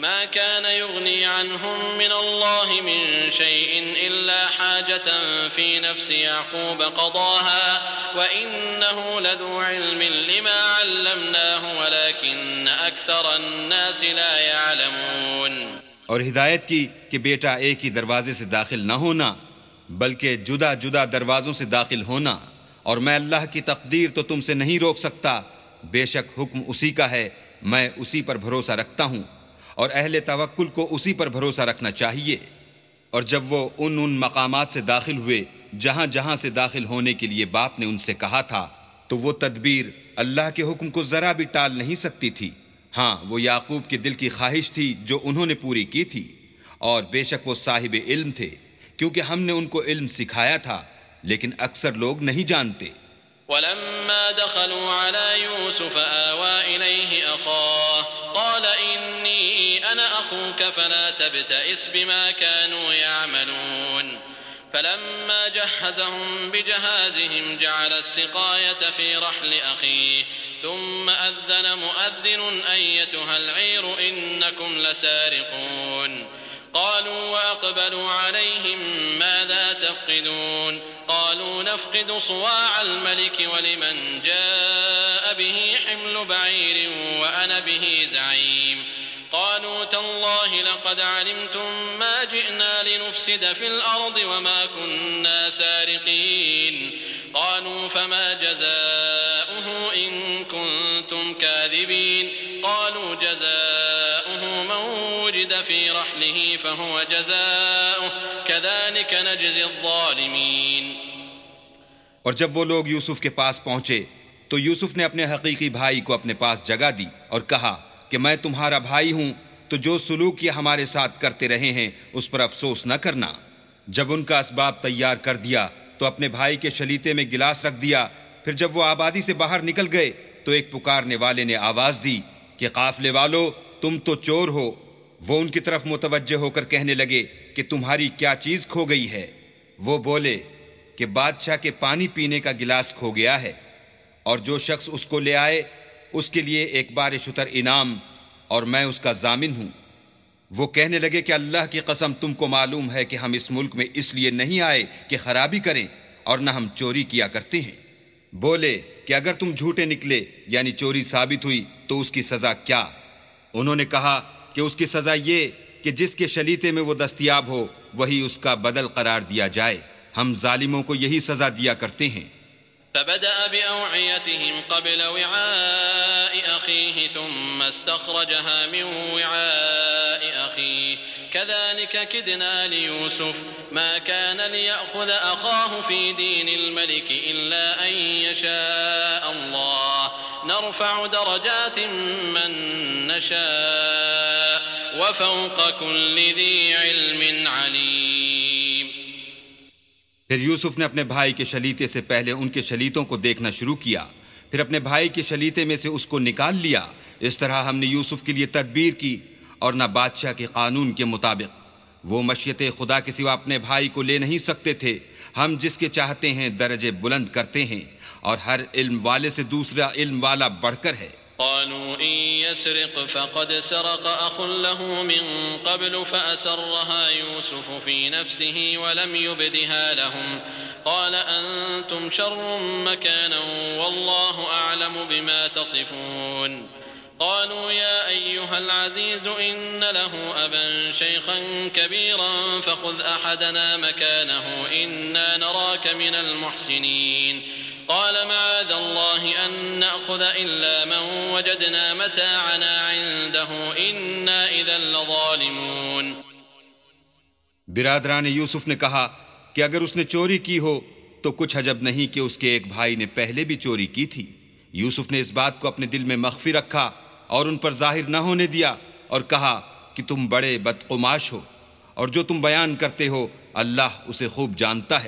إلا حاجة في نفس يعقوب قضاها وإنه لذو علم لما علمناه ولكن أكثر الناس لا يعلمون۔ اور ہدایت کی کہ بیٹا ایک ہی دروازے سے داخل نہ ہونا بلکہ جدا جدا دروازوں سے داخل ہونا، اور میں اللہ کی تقدیر تو تم سے نہیں روک سکتا، بے شک حکم اسی کا ہے، میں اسی پر بھروسہ رکھتا ہوں اور اہل توکل کو اسی پر بھروسہ رکھنا چاہیے۔ اور جب وہ ان مقامات سے داخل ہوئے جہاں جہاں سے داخل ہونے کے لیے باپ نے ان سے کہا تھا تو وہ تدبیر اللہ کے حکم کو ذرا بھی ٹال نہیں سکتی تھی۔ ہاں وہ یعقوب کے دل کی خواہش تھی جو انہوں نے پوری کی تھی، اور بے شک وہ صاحب علم تھے کیونکہ ہم نے ان کو علم سکھایا تھا، لیکن اکثر لوگ نہیں جانتے۔ ولما دخلوا على يوسف آوى إليه أخاه قال إني أنا أخوك فلا تبتئس بما كانوا يعملون فلما جهزهم بجهازهم جعل السقاية في رحل أخيه ثم أذن مؤذن أيتها العير إنكم لسارقون قالوا وأقبلوا عليهم ماذا تفقدون قالوا نفقد صواع الملك ولمن جاء به حمل بعير وأنا به زعيم قالوا تالله لقد علمتم ما جئنا لنفسد في الأرض وما كنا سارقين قالوا فما جزاؤه إن كنتم كاذبين قالوا جزاؤه من وجد في رحله فهو جزاؤه كذلك نجزي الظالمين۔ اور جب وہ لوگ یوسف کے پاس پہنچے تو یوسف نے اپنے حقیقی بھائی کو اپنے پاس جگہ دی اور کہا کہ میں تمہارا بھائی ہوں، تو جو سلوک یہ ہمارے ساتھ کرتے رہے ہیں اس پر افسوس نہ کرنا۔ جب ان کا اسباب تیار کر دیا تو اپنے بھائی کے شلیتے میں گلاس رکھ دیا، پھر جب وہ آبادی سے باہر نکل گئے تو ایک پکارنے والے نے آواز دی کہ قافلے والو تم تو چور ہو۔ وہ ان کی طرف متوجہ ہو کر کہنے لگے کہ تمہاری کیا چیز کھو گئی ہے؟ وہ بولے کہ بادشاہ کے پانی پینے کا گلاس کھو گیا ہے، اور جو شخص اس کو لے آئے اس کے لیے ایک بار شتر انعام، اور میں اس کا ضامن ہوں۔ وہ کہنے لگے کہ اللہ کی قسم تم کو معلوم ہے کہ ہم اس ملک میں اس لیے نہیں آئے کہ خرابی کریں، اور نہ ہم چوری کیا کرتے ہیں۔ بولے کہ اگر تم جھوٹے نکلے یعنی چوری ثابت ہوئی تو اس کی سزا کیا؟ انہوں نے کہا کہ اس کی سزا یہ کہ جس کے شلیتے میں وہ دستیاب ہو وہی اس کا بدل قرار دیا جائے، ہم ظالموں کو یہی سزا دیا کرتے ہیں۔ فبدأ بأوعيتهم قبل وعاء أخيه ثم استخرجها من وعاء أخيه كذلك كدنا ليوسف ما كان ليأخذ أخاه في دين الملك إلا أن يشاء الله نرفع درجات من نشاء وفوق كل ذي علم عليم. پھر یوسف نے اپنے بھائی کے شلیتے سے پہلے ان کے شلیتوں کو دیکھنا شروع کیا، پھر اپنے بھائی کے شلیتے میں سے اس کو نکال لیا. اس طرح ہم نے یوسف کے لیے تدبیر کی اور نہ بادشاہ کے قانون کے مطابق. وہ مشیت خدا کے سوا اپنے بھائی کو لے نہیں سکتے تھے. ہم جس کے چاہتے ہیں درجے بلند کرتے ہیں اور ہر علم والے سے دوسرا علم والا بڑھ کر ہے. قالوا إن يسرق فقد سرق أخ له من قبل فأسرها يوسف في نفسه ولم يبدها لهم قال أنتم شر مكانا والله أعلم بما تصفون. قالوا يا أيها العزيز إن له أبا شيخا كبيرا فخذ أحدنا مكانه إنا نراك من المحسنين. قال معاذ الله أن نأخذ إلا من وجدنا متاعنا عنده إنا إذا لظالمون. برادران یوسف نے کہا کہ اگر اس نے چوری کی ہو تو کچھ عجب نہیں کہ اس کے ایک بھائی نے پہلے بھی چوری کی تھی. یوسف نے اس بات کو اپنے دل میں مخفی رکھا اور ان پر ظاہر نہ ہونے دیا اور کہا کہ تم بڑے بدقماش ہو اور جو تم بیان کرتے ہو اللہ اسے خوب جانتا ہے.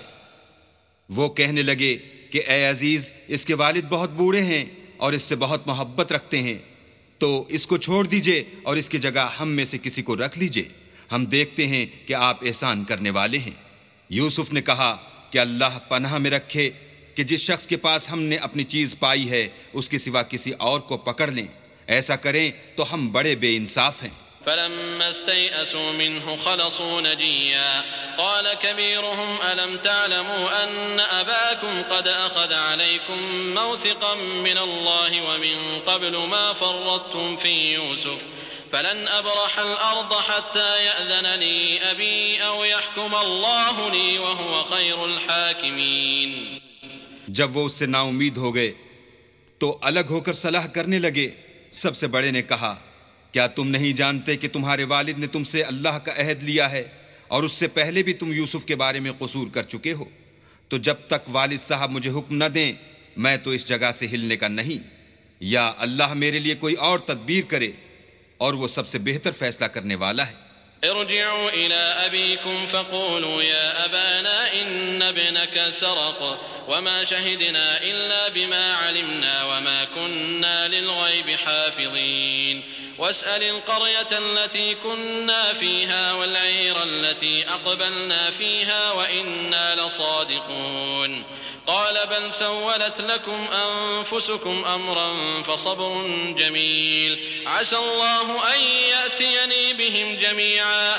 وہ کہنے لگے کہ اے عزیز، اس کے والد بہت بوڑھے ہیں اور اس سے بہت محبت رکھتے ہیں، تو اس کو چھوڑ دیجئے اور اس کی جگہ ہم میں سے کسی کو رکھ لیجئے. ہم دیکھتے ہیں کہ آپ احسان کرنے والے ہیں. یوسف نے کہا کہ اللہ پناہ میں رکھے کہ جس شخص کے پاس ہم نے اپنی چیز پائی ہے اس کے سوا کسی اور کو پکڑ لیں. ایسا کریں تو ہم بڑے بے انصاف ہیں. فلما استيئسوا منه خلصوا نجيا قال كبيرهم ألم تعلموا أن أباكم قد أخذ عليكم موثقا من الله ومن قبل ما فرطتم في يوسف فلن أبرح الأرض حتى يأذن لي أبي أو يحكم الله لي وهو خير الحاكمين. جب وہ اس سے نا امید ہو گئے تو الگ ہو کر صلاح کرنے لگے. سب سے بڑے نے کہا کیا تم نہیں جانتے کہ تمہارے والد نے تم سے اللہ کا عہد لیا ہے اور اس سے پہلے بھی تم یوسف کے بارے میں قصور کر چکے ہو؟ تو جب تک والد صاحب مجھے حکم نہ دیں میں تو اس جگہ سے ہلنے کا نہیں، یا اللہ میرے لیے کوئی اور تدبیر کرے اور وہ سب سے بہتر فیصلہ کرنے والا ہے. ارجعوا إلى أبيكم فقولوا يا أبانا إن ابنك سرق وما شهدنا إلا بما علمنا وما كنا للغيب حافظين. واسأل القرية التي كنا فيها والعير التي أقبلنا فيها وإنا لصادقون. قال بل سولت لكم أنفسكم أمرا فصبر جميل عسى الله أن يأتيني بهم جميعا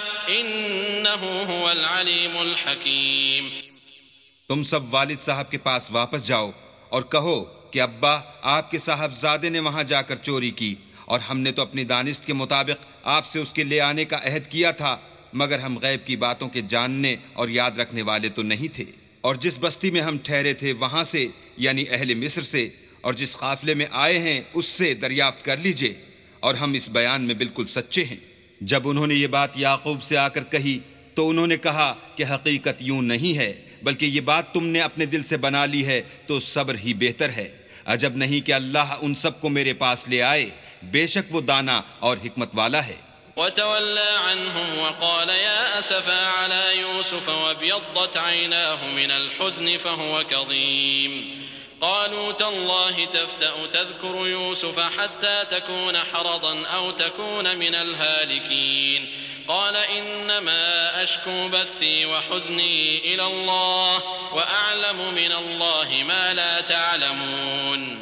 إنه هو العليم الحكيم. تم سب والد صاحب کے پاس واپس جاؤ اور کہو کہ ابا آپ کے صاحبزادے نے وہاں جا کر چوری کی اور ہم نے تو اپنی دانست کے مطابق آپ سے اس کے لے آنے کا عہد کیا تھا، مگر ہم غیب کی باتوں کے جاننے اور یاد رکھنے والے تو نہیں تھے. اور جس بستی میں ہم ٹھہرے تھے وہاں سے یعنی اہل مصر سے اور جس قافلے میں آئے ہیں اس سے دریافت کر لیجئے اور ہم اس بیان میں بالکل سچے ہیں. جب انہوں نے یہ بات یعقوب سے آ کر کہی تو انہوں نے کہا کہ حقیقت یوں نہیں ہے بلکہ یہ بات تم نے اپنے دل سے بنا لی ہے تو صبر ہی بہتر ہے. عجب نہیں کہ اللہ ان سب کو میرے پاس لے آئے، بے شک وہ دانا اور حکمت والا ہے. وتولى عنهم وقال يا أسفا على يوسف وابيضت عيناه من الحزن فهو كظيم. قالوا تالله تفتأ تذكر يوسف حتى تكون حرضا أو تكون من الهالكين. قال إنما أشكو بثي وحزني إلى الله وأعلم من الله ما لا تعلمون.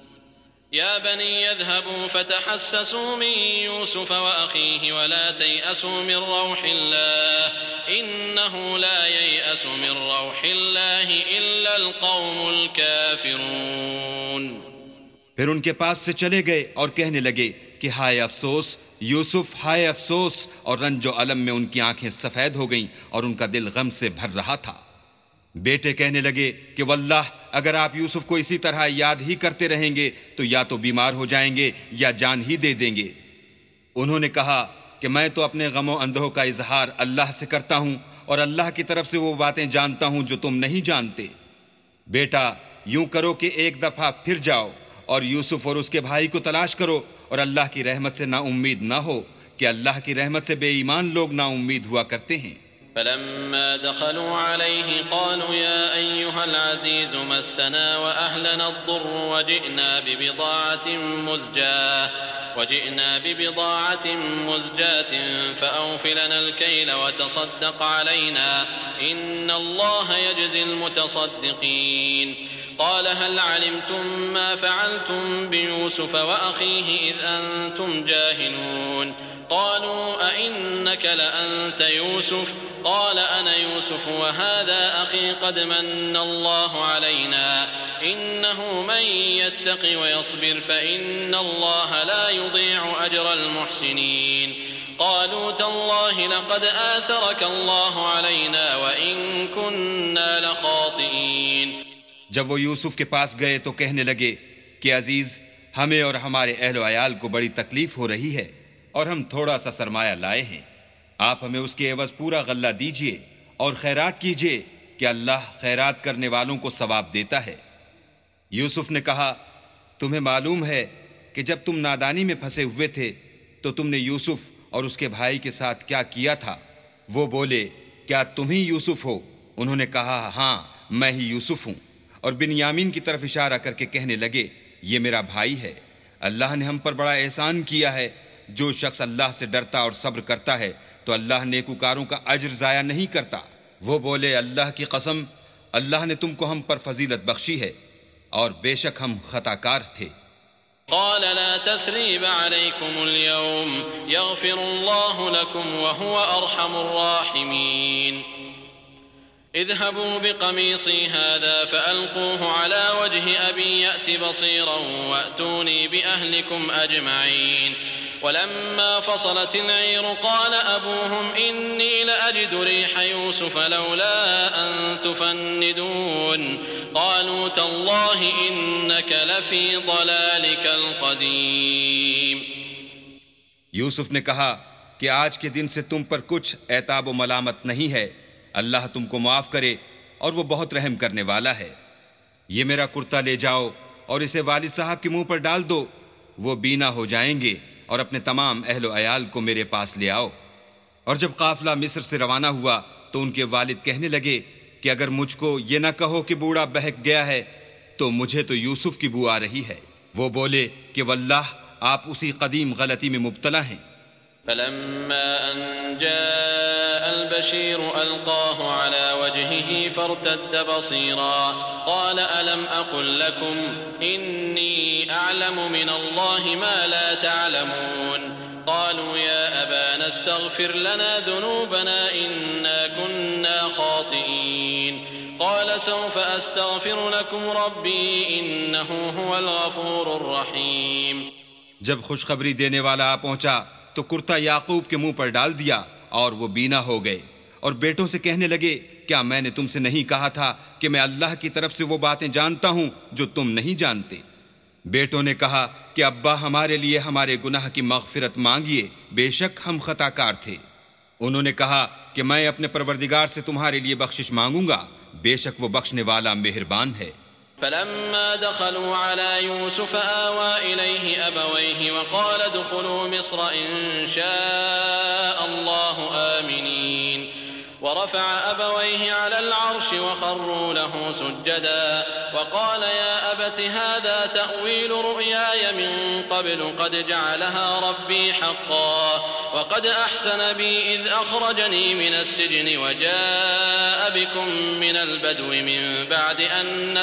يا بني اذهبوا فتحسسوا من يوسف وأخيه ولا تيأسوا من روح الله إنه لا ييأس من روح الله إلا القوم الكافرون. پھر ان کے پاس سے چلے گئے اور کہنے لگے کہ ہائے افسوس یوسف، ہائے افسوس، اور رنج و الم میں ان کی آنکھیں سفید ہو گئیں اور ان کا دل غم سے بھر رہا تھا. بیٹے کہنے لگے کہ واللہ اگر آپ یوسف کو اسی طرح یاد ہی کرتے رہیں گے تو یا تو بیمار ہو جائیں گے یا جان ہی دے دیں گے. انہوں نے کہا کہ میں تو اپنے غم و اندوہ کا اظہار اللہ سے کرتا ہوں اور اللہ کی طرف سے وہ باتیں جانتا ہوں جو تم نہیں جانتے۔ بیٹا یوں کرو کہ ایک دفعہ پھر جاؤ اور یوسف اور اس کے بھائی کو تلاش کرو، اور اللہ کی رحمت سے نا امید نہ ہو کہ اللہ کی رحمت سے بے ایمان لوگ نا امید ہوا کرتے ہیں۔ فلما دخلوا عليه قالوا يا أيها العزيز مسنا وأهلنا الضر وجئنا ببضاعة مزجاة فأوف لنا الكيل وتصدق علينا إن الله يجزي المتصدقين قال هل علمتم ما فعلتم بيوسف وأخيه إذ أنتم جاهلون قالوا أئنك لأنت يوسف قال أنا يوسف وهذا أخي قد من الله علينا إنه من يتق ويصبر فإن الله لا يضيع أجر المحسنين قالوا تالله لقد آثرك الله علينا وإن كنا لخاطئين۔ جب وہ یوسف کے پاس گئے تو کہنے لگے کہ عزیز، ہمیں اور ہمارے اہل و عیال کو بڑی تکلیف ہو رہی ہے اور ہم تھوڑا سا سرمایہ لائے ہیں، آپ ہمیں اس کے عوض پورا غلہ دیجئے اور خیرات کیجئے کہ اللہ خیرات کرنے والوں کو ثواب دیتا ہے۔ یوسف نے کہا، تمہیں معلوم ہے کہ جب تم نادانی میں پھنسے ہوئے تھے تو تم نے یوسف اور اس کے بھائی کے ساتھ کیا کیا تھا؟ وہ بولے، کیا تم ہی یوسف ہو؟ انہوں نے کہا، ہاں میں ہی یوسف ہوں، اور بنیامین کی طرف اشارہ کر کے کہنے لگے، یہ میرا بھائی ہے، اللہ نے ہم پر بڑا احسان کیا ہے۔ جو شخص اللہ سے ڈرتا اور صبر کرتا ہے تو اللہ نیکوکاروں کا اجر ضائع نہیں کرتا۔ وہ بولے، اللہ کی قسم، اللہ نے تم کو ہم پر فضیلت بخشی ہے اور بے شک ہم خطا کار تھے۔ قال لا تثريب عليكم اليوم يغفر الله لكم وهو أرحم الراحمين اذهبوا بقميصي هذا فألقوه على وجه أبي يأت بصيرا وأتوني بأهلكم أجمعين ولما فصلت العير قال أبوهم إني لأجد ريح يوسف لولا أن تفندون قالوا تالله إنك لفي ضلالك القديم۔ یوسف نے کہا کہ آج کے دن سے تم پر کچھ عتاب و ملامت نہیں ہے، اللہ تم کو معاف کرے اور وہ بہت رحم کرنے والا ہے۔ یہ میرا کرتا لے جاؤ اور اسے والد صاحب کے منہ پر ڈال دو، وہ بینا ہو جائیں گے، اور اپنے تمام اہل و عیال کو میرے پاس لے آؤ۔ اور جب قافلہ مصر سے روانہ ہوا تو ان کے والد کہنے لگے کہ اگر مجھ کو یہ نہ کہو کہ بوڑھا بہک گیا ہے تو مجھے تو یوسف کی بو آ رہی ہے۔ وہ بولے کہ واللہ آپ اسی قدیم غلطی میں مبتلا ہیں۔ فلما أن جاء البشير ألقاه على وجهه فارتد بصيرا قال ألم أقل لكم إني أعلم من الله ما لا تعلمون قالوا يا أبانا استغفر لنا ذنوبنا إنا كنا خاطئين قال سوف أستغفر لكم ربي إنه هو الغفور الرحيم۔ جب خوشخبری دینے والا آ پہنچا تو کرتا یعقوب کے منہ پر ڈال دیا اور وہ بینا ہو گئے، اور بیٹوں سے کہنے لگے، کیا میں نے تم سے نہیں کہا تھا کہ میں اللہ کی طرف سے وہ باتیں جانتا ہوں جو تم نہیں جانتے؟ بیٹوں نے کہا کہ ابا ہمارے لیے ہمارے گناہ کی مغفرت مانگیے، بے شک ہم خطا کار تھے۔ انہوں نے کہا کہ میں اپنے پروردگار سے تمہارے لیے بخشش مانگوں گا، بے شک وہ بخشنے والا مہربان ہے۔ فلما دخلوا على يوسف آوى إليه أبويه وقال ادخلوا مصر إن شاء الله آمنين ورفع أبويه على العرش وخروا له سجدا وقال يا أبت هذا تأويل رؤياي من قبل قد جعلها ربي حقا وقد أحسن بي إذ أخرجني من السجن وجاء بكم من البدو من بعد أن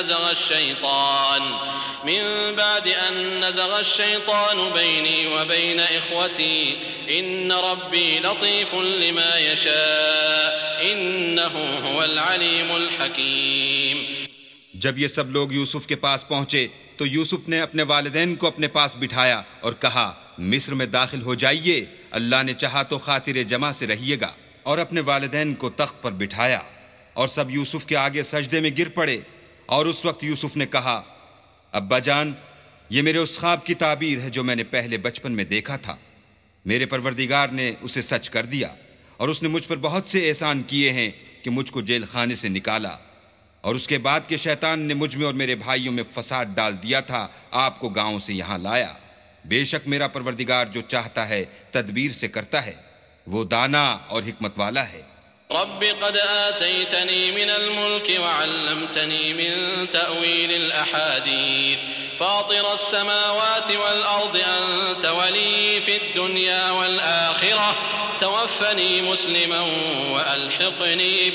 نزغ الشيطان بيني وبين إخوتي إن ربي لطيف لما يشاء إنه هو العليم الحكيم۔ جب یہ سب لوگ یوسف کے پاس پہنچے تو یوسف نے اپنے والدین کو اپنے پاس بٹھایا اور کہا، مصر میں داخل ہو جائیے، اللہ نے چاہا تو خاطر جمع سے رہیے گا، اور اپنے والدین کو تخت پر بٹھایا، اور سب یوسف کے آگے سجدے میں گر پڑے۔ اور اس وقت یوسف نے کہا، ابا جان، یہ میرے اس خواب کی تعبیر ہے جو میں نے پہلے بچپن میں دیکھا تھا۔ میرے پروردگار نے اسے سچ کر دیا، اور اس نے مجھ پر بہت سے احسان کیے ہیں کہ مجھ کو جیل خانے سے نکالا، اور اس کے بعد کہ شیطان نے مجھ میں اور میرے بھائیوں میں فساد ڈال دیا تھا، آپ کو گاؤں سے یہاں لایا۔ بے شک میرا پروردگار جو چاہتا ہے تدبیر سے کرتا ہے، وہ دانا اور حکمت والا ہے۔ رب قد آتيتني من الملك وعلمتني من تأويل الأحاديث فاطر السماوات والأرض أنت ولي في الدنيا والآخرة توفني مسلما وألحقني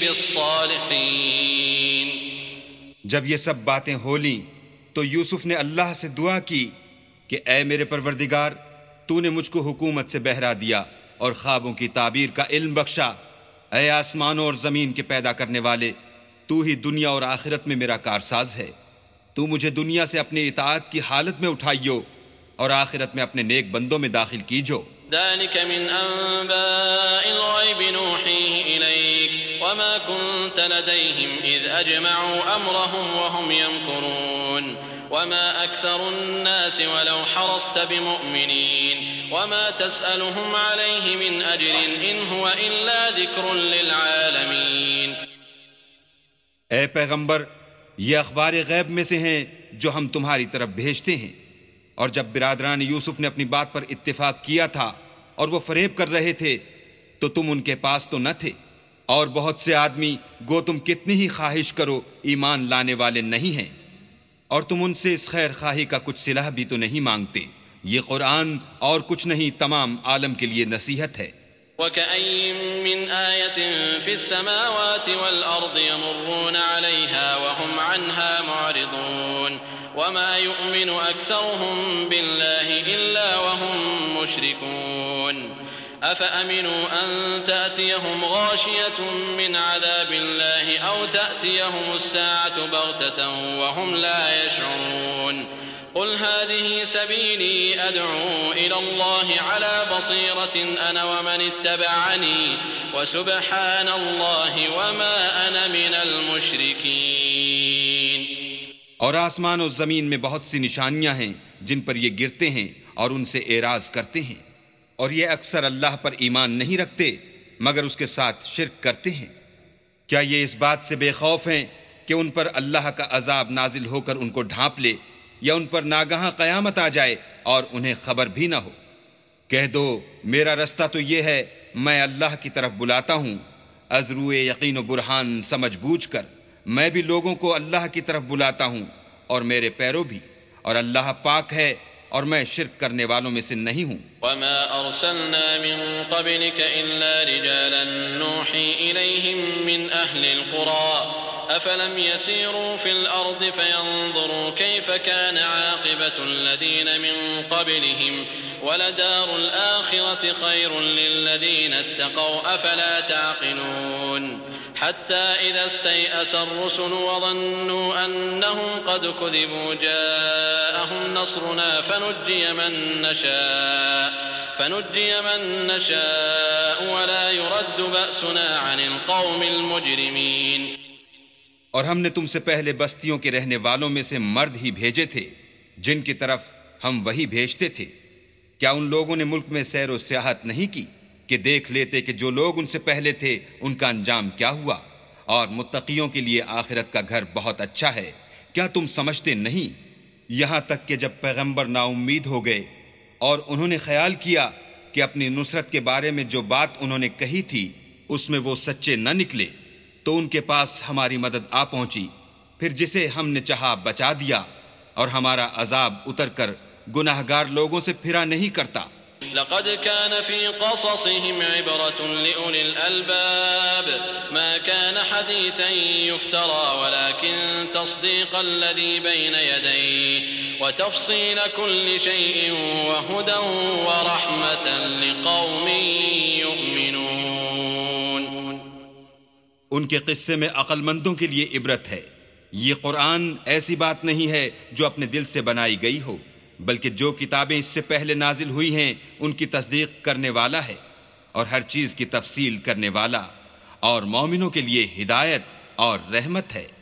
بالصالحين۔ جب یہ سب باتیں ہو لیں تو یوسف نے اللہ سے دعا کی کہ اے میرے پروردگار، تو نے مجھ کو حکومت سے بہرا دیا اور خوابوں کی تعبیر کا علم بخشا۔ اے آسمانوں اور زمین کے پیدا کرنے والے، تو ہی دنیا اور آخرت میں میرا کارساز ہے۔ تو مجھے دنیا سے اپنی اطاعت کی حالت میں اٹھائیو اور آخرت میں اپنے نیک بندوں میں داخل کیجو۔ ذلك من أنباء الغيب نوحيه إليك وما كنت لديهم إذ أجمعوا أمرهم وهم يمكرون وما أكثر الناس ولو حرصت بمؤمنين وما تسألهم عليه من أجر إن هو إلا ذكر للعالمين۔ اے پیغمبر، یہ اخبار غیب میں سے ہیں جو ہم تمہاری طرف بھیجتے ہیں، اور جب برادران یوسف نے اپنی بات پر اتفاق کیا تھا اور وہ فریب کر رہے تھے تو تم ان کے پاس تو نہ تھے، اور بہت سے آدمی گو تم کتنی ہی خواہش کرو ایمان لانے والے نہیں ہیں، اور تم ان سے اس خیر خواہی کا کچھ صلہ بھی تو نہیں مانگتے۔ یہ قرآن اور کچھ نہیں تمام عالم کے لیے نصیحت ہے۔ وكأين من آية في السماوات والأرض يمرون عليها وهم عنها معرضون وما يؤمن أكثرهم بالله إلا وهم مشركون أفأمنوا أن تأتيهم غاشية من عذاب الله أو تأتيهم الساعة بغتة وهم لا يشعرون قل هذه سبيلي أدعو إلى الله على بصيرة أنا ومن اتبعني وسبحان الله وما أنا من المشركين۔ اور آسمان و زمین میں بہت سی نشانیاں ہیں جن پر یہ گرتے ہیں اور ان سے اعراض کرتے ہیں، اور یہ اکثر اللہ پر ایمان نہیں رکھتے مگر اس کے ساتھ شرک کرتے ہیں۔ کیا یہ اس بات سے بے خوف ہیں کہ ان پر اللہ کا عذاب نازل ہو کر ان کو ڈھانپ لے، یا ان پر ناگہاں قیامت آ جائے اور انہیں خبر بھی نہ ہو؟ کہہ دو میرا رستہ تو یہ ہے، میں اللہ کی طرف بلاتا ہوں از روئے یقین و برہان سمجھ بوجھ کر۔ میں بھی لوگوں کو اللہ کی طرف بلاتا ہوں اور میرے پیرو بھی، اور اللہ پاک ہے اور میں شرک کرنے والوں میں سے نہیں ہوں۔ وما أرسلنا من قبلك إلا رجالا نوحي إليهم من أهل القرى أفلم يسيروا في الأرض فينظروا كيف كان عاقبة الذين من قبلهم ولدار الآخرة خير للذين اتقوا أفلا تعقلون حتى إذا استيأس الرسل وظنوا أنهم قد كذبوا جاءهم نصرنا فنجي من نشاء ولا يرد بأسنا عن القوم المجرمين۔ اور ہم نے تم سے پہلے بستیوں کے رہنے والوں میں سے مرد ہی بھیجے تھے جن کی طرف ہم وہی بھیجتے تھے۔ کیا ان لوگوں نے ملک میں سیر و سیاحت نہیں کی کہ دیکھ لیتے کہ جو لوگ ان سے پہلے تھے ان کا انجام کیا ہوا، اور متقیوں کے لیے آخرت کا گھر بہت اچھا ہے۔ کیا تم سمجھتے نہیں؟ یہاں تک کہ جب پیغمبر نا امید ہو گئے اور انہوں نے خیال کیا کہ اپنی نصرت کے بارے میں جو بات انہوں نے کہی تھی اس میں وہ سچے نہ نکلے، تو ان کے پاس ہماری مدد آ پہنچی، پھر جسے ہم نے چاہا بچا دیا، اور ہمارا عذاب اتر کر گناہگار لوگوں سے پھرا نہیں کرتا۔ لقد كان في قصصهم عبرة لأولي الألباب ما كان حديثا يفترى ولكن تصديق الذي بين يديه وتفصيل كل شيء وهدى ورحمة لقوم يؤمنون۔ ان کے قصے میں عقل مندوں کے لیے عبرت ہے۔ یہ قرآن ایسی بات نہیں ہے جو اپنے دل سے بنائی گئی ہو، بلکہ جو کتابیں اس سے پہلے نازل ہوئی ہیں ان کی تصدیق کرنے والا ہے، اور ہر چیز کی تفصیل کرنے والا، اور مومنوں کے لیے ہدایت اور رحمت ہے۔